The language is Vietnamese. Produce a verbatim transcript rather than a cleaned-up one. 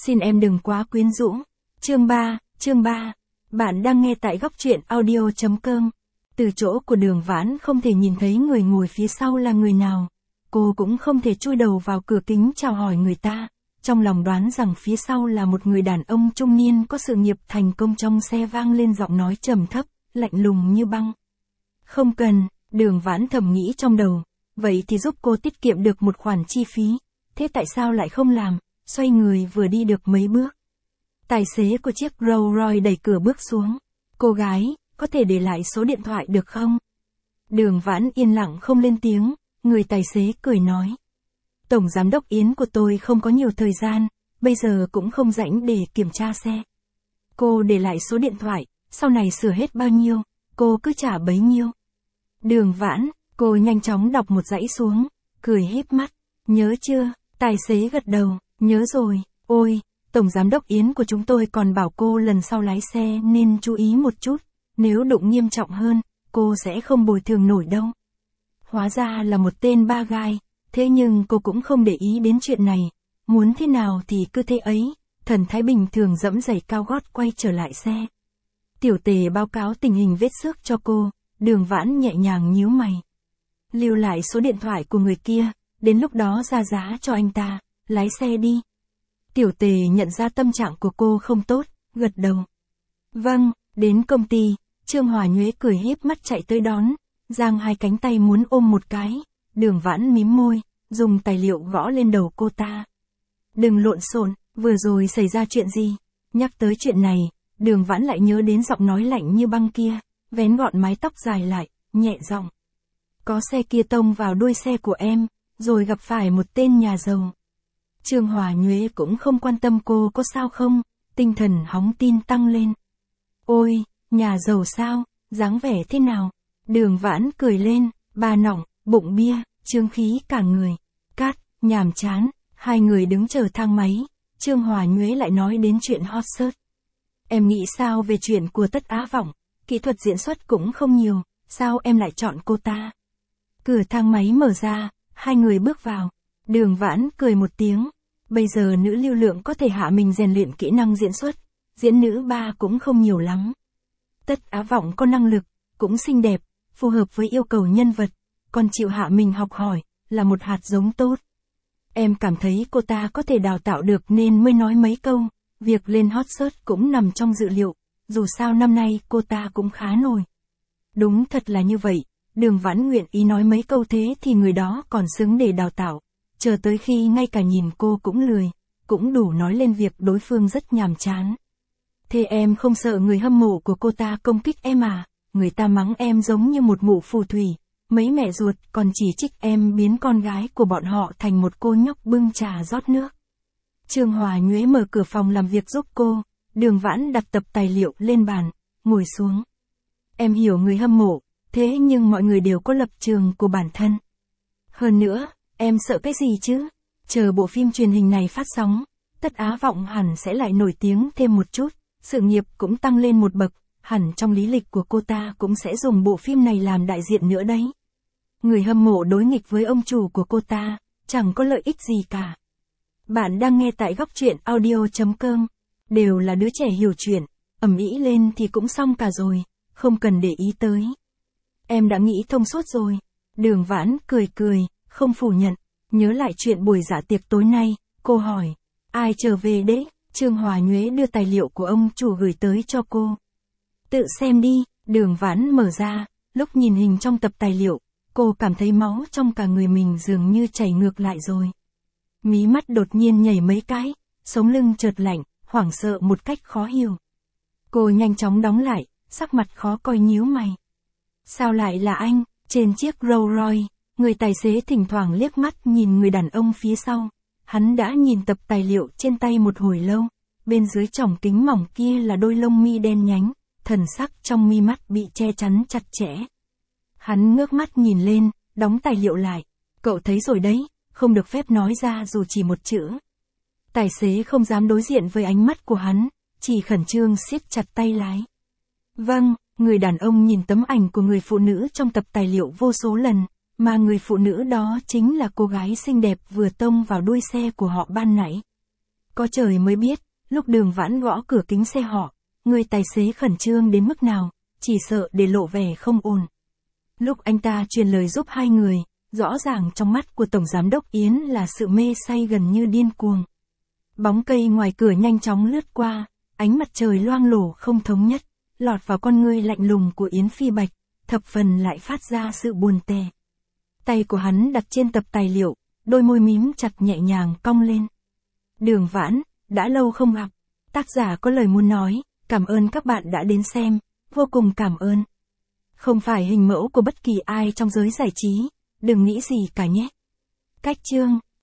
Xin em đừng quá quyến rũ. Chương ba, chương ba. Bạn đang nghe tại góc truyện audio chấm com. Từ chỗ của Đường Vãn không thể nhìn thấy người ngồi phía sau là người nào. Cô cũng không thể chui đầu vào cửa kính chào hỏi người ta. Trong lòng đoán rằng phía sau là một người đàn ông trung niên có sự nghiệp thành công. Trong xe vang lên giọng nói trầm thấp, lạnh lùng như băng. Không cần, Đường Vãn thầm nghĩ trong đầu. Vậy thì giúp cô tiết kiệm được một khoản chi phí. Thế tại sao lại không làm? Xoay người vừa đi được mấy bước. Tài xế của chiếc Rolls Royce đẩy cửa bước xuống. Cô gái, có thể để lại số điện thoại được không? Đường Vãn yên lặng không lên tiếng, người tài xế cười nói. Tổng giám đốc Yến của tôi không có nhiều thời gian, bây giờ cũng không rảnh để kiểm tra xe. Cô để lại số điện thoại, sau này sửa hết bao nhiêu, cô cứ trả bấy nhiêu. Đường Vãn, cô nhanh chóng đọc một dãy xuống, cười híp mắt. Nhớ chưa? Tài xế gật đầu, nhớ rồi. Ôi, Tổng giám đốc Yến của chúng tôi còn bảo cô lần sau lái xe nên chú ý một chút, nếu đụng nghiêm trọng hơn, cô sẽ không bồi thường nổi đâu. Hóa ra là một tên ba gai, thế nhưng cô cũng không để ý đến chuyện này, muốn thế nào thì cứ thế ấy. Thần thái bình thường dẫm giày cao gót quay trở lại xe. Tiểu Tề báo cáo tình hình vết xước cho cô, Đường Vãn nhẹ nhàng nhíu mày. Lưu lại số điện thoại của người kia, đến lúc đó ra giá cho anh ta, lái xe đi. Tiểu Tề nhận ra tâm trạng của cô không tốt, gật đầu. Vâng, đến công ty, Trương Hòa Nhuế cười híp mắt chạy tới đón, giang hai cánh tay muốn ôm một cái. Đường Vãn mím môi, dùng tài liệu gõ lên đầu cô ta. Đừng lộn xộn, vừa rồi xảy ra chuyện gì? Nhắc tới chuyện này, Đường Vãn lại nhớ đến giọng nói lạnh như băng kia, vén gọn mái tóc dài lại, nhẹ giọng. Có xe kia tông vào đuôi xe của em, rồi gặp phải một tên nhà giàu. Trương Hòa Nhuế cũng không quan tâm cô có sao không, tinh thần hóng tin tăng lên. Ôi, nhà giàu sao, dáng vẻ thế nào? Đường Vãn cười lên, bà nỏng, bụng bia, trương khí cả người. Cát, nhàm chán, hai người đứng chờ thang máy, Trương Hòa Nhuế lại nói đến chuyện hot search. Em nghĩ sao về chuyện của Tất Á Vọng, kỹ thuật diễn xuất cũng không nhiều, sao em lại chọn cô ta? Cửa thang máy mở ra, hai người bước vào. Đường Vãn cười một tiếng, bây giờ nữ lưu lượng có thể hạ mình rèn luyện kỹ năng diễn xuất, diễn nữ ba cũng không nhiều lắm. Tất Á Vọng có năng lực, cũng xinh đẹp, phù hợp với yêu cầu nhân vật, còn chịu hạ mình học hỏi, là một hạt giống tốt. Em cảm thấy cô ta có thể đào tạo được nên mới nói mấy câu, việc lên hot search cũng nằm trong dự liệu, dù sao năm nay cô ta cũng khá nổi. Đúng thật là như vậy, Đường Vãn nguyện ý nói mấy câu thế thì người đó còn xứng để đào tạo. Chờ tới khi ngay cả nhìn cô cũng lười, cũng đủ nói lên việc đối phương rất nhàm chán. Thế em không sợ người hâm mộ của cô ta công kích em à? Người ta mắng em giống như một mụ phù thủy, mấy mẹ ruột còn chỉ trích em biến con gái của bọn họ thành một cô nhóc bưng trà rót nước. Trương Hòa Nhuế mở cửa phòng làm việc giúp cô, Đường Vãn đặt tập tài liệu lên bàn, ngồi xuống. Em hiểu người hâm mộ, thế nhưng mọi người đều có lập trường của bản thân. Hơn nữa, em sợ cái gì chứ? Chờ bộ phim truyền hình này phát sóng, Tất Á Vọng hẳn sẽ lại nổi tiếng thêm một chút, sự nghiệp cũng tăng lên một bậc, hẳn trong lý lịch của cô ta cũng sẽ dùng bộ phim này làm đại diện nữa đấy. Người hâm mộ đối nghịch với ông chủ của cô ta, chẳng có lợi ích gì cả. Bạn đang nghe tại góc truyện audio chấm com, đều là đứa trẻ hiểu chuyện, ầm ĩ lên thì cũng xong cả rồi, không cần để ý tới. Em đã nghĩ thông suốt rồi. Đường Vãn cười cười, không phủ nhận. Nhớ lại chuyện buổi dạ tiệc tối nay, cô hỏi, ai trở về đấy? Trương Hòa Nhuế đưa tài liệu của ông chủ gửi tới cho cô. Tự xem đi. Đường Vãn mở ra, lúc nhìn hình trong tập tài liệu, cô cảm thấy máu trong cả người mình dường như chảy ngược lại rồi. Mí mắt đột nhiên nhảy mấy cái, sống lưng chợt lạnh, hoảng sợ một cách khó hiểu. Cô nhanh chóng đóng lại, sắc mặt khó coi nhíu mày. Sao lại là anh? Trên chiếc Rolls Royce, người tài xế thỉnh thoảng liếc mắt nhìn người đàn ông phía sau. Hắn đã nhìn tập tài liệu trên tay một hồi lâu, bên dưới tròng kính mỏng kia là đôi lông mi đen nhánh, thần sắc trong mi mắt bị che chắn chặt chẽ. Hắn ngước mắt nhìn lên, đóng tài liệu lại. Cậu thấy rồi đấy, không được phép nói ra dù chỉ một chữ. Tài xế không dám đối diện với ánh mắt của hắn, chỉ khẩn trương siết chặt tay lái. Vâng, người đàn ông nhìn tấm ảnh của người phụ nữ trong tập tài liệu vô số lần, mà người phụ nữ đó chính là cô gái xinh đẹp vừa tông vào đuôi xe của họ ban nãy. Có trời mới biết, lúc Đường Vãn gõ cửa kính xe họ, người tài xế khẩn trương đến mức nào, chỉ sợ để lộ vẻ không ổn. Lúc anh ta truyền lời giúp hai người, rõ ràng trong mắt của Tổng Giám đốc Yến là sự mê say gần như điên cuồng. Bóng cây ngoài cửa nhanh chóng lướt qua, ánh mặt trời loang lổ không thống nhất, lọt vào con ngươi lạnh lùng của Yến Phi Bạch, thập phần lại phát ra sự buồn tẻ. Tay của hắn đặt trên tập tài liệu, đôi môi mím chặt nhẹ nhàng cong lên. Đường Vãn, đã lâu không gặp. Tác giả có lời muốn nói, cảm ơn các bạn đã đến xem, vô cùng cảm ơn. Không phải hình mẫu của bất kỳ ai trong giới giải trí, đừng nghĩ gì cả nhé. Cách chương